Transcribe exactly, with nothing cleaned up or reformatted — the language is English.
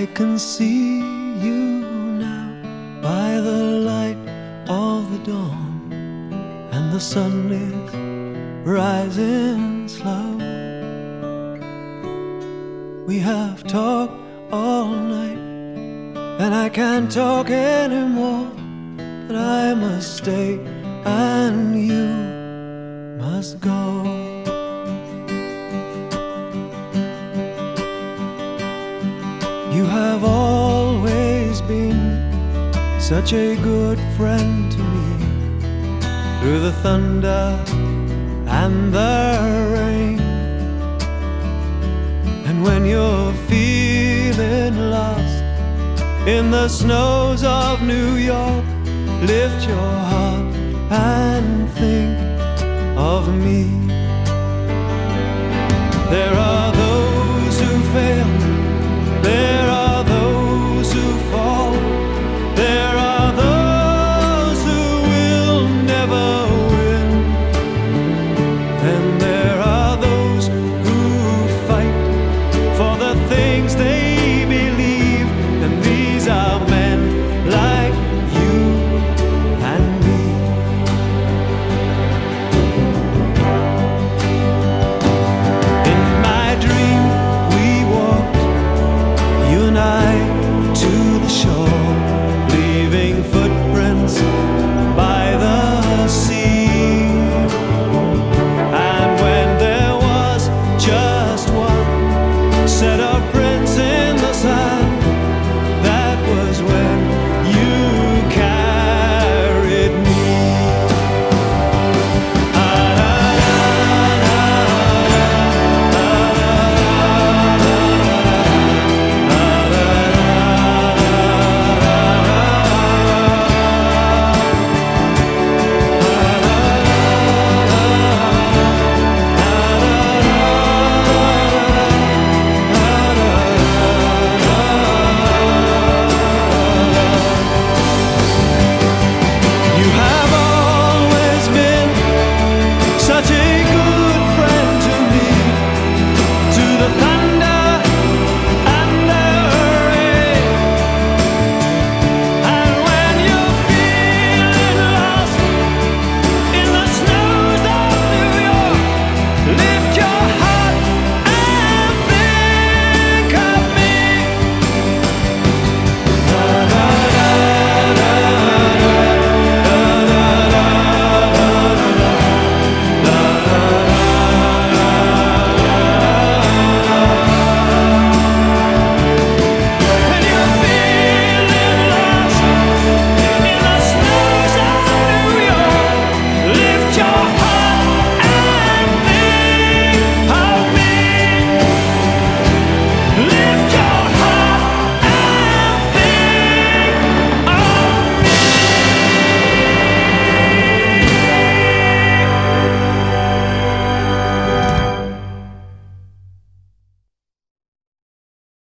I can see you now by the light of the dawn, and the sun is rising slow. We have talked all night, and I can't talk anymore, but I must stay and you must go. You have always been such a good friend to me, through the thunder and the rain. And when you're feeling lost in the snows of New York, lift your heart and think of me.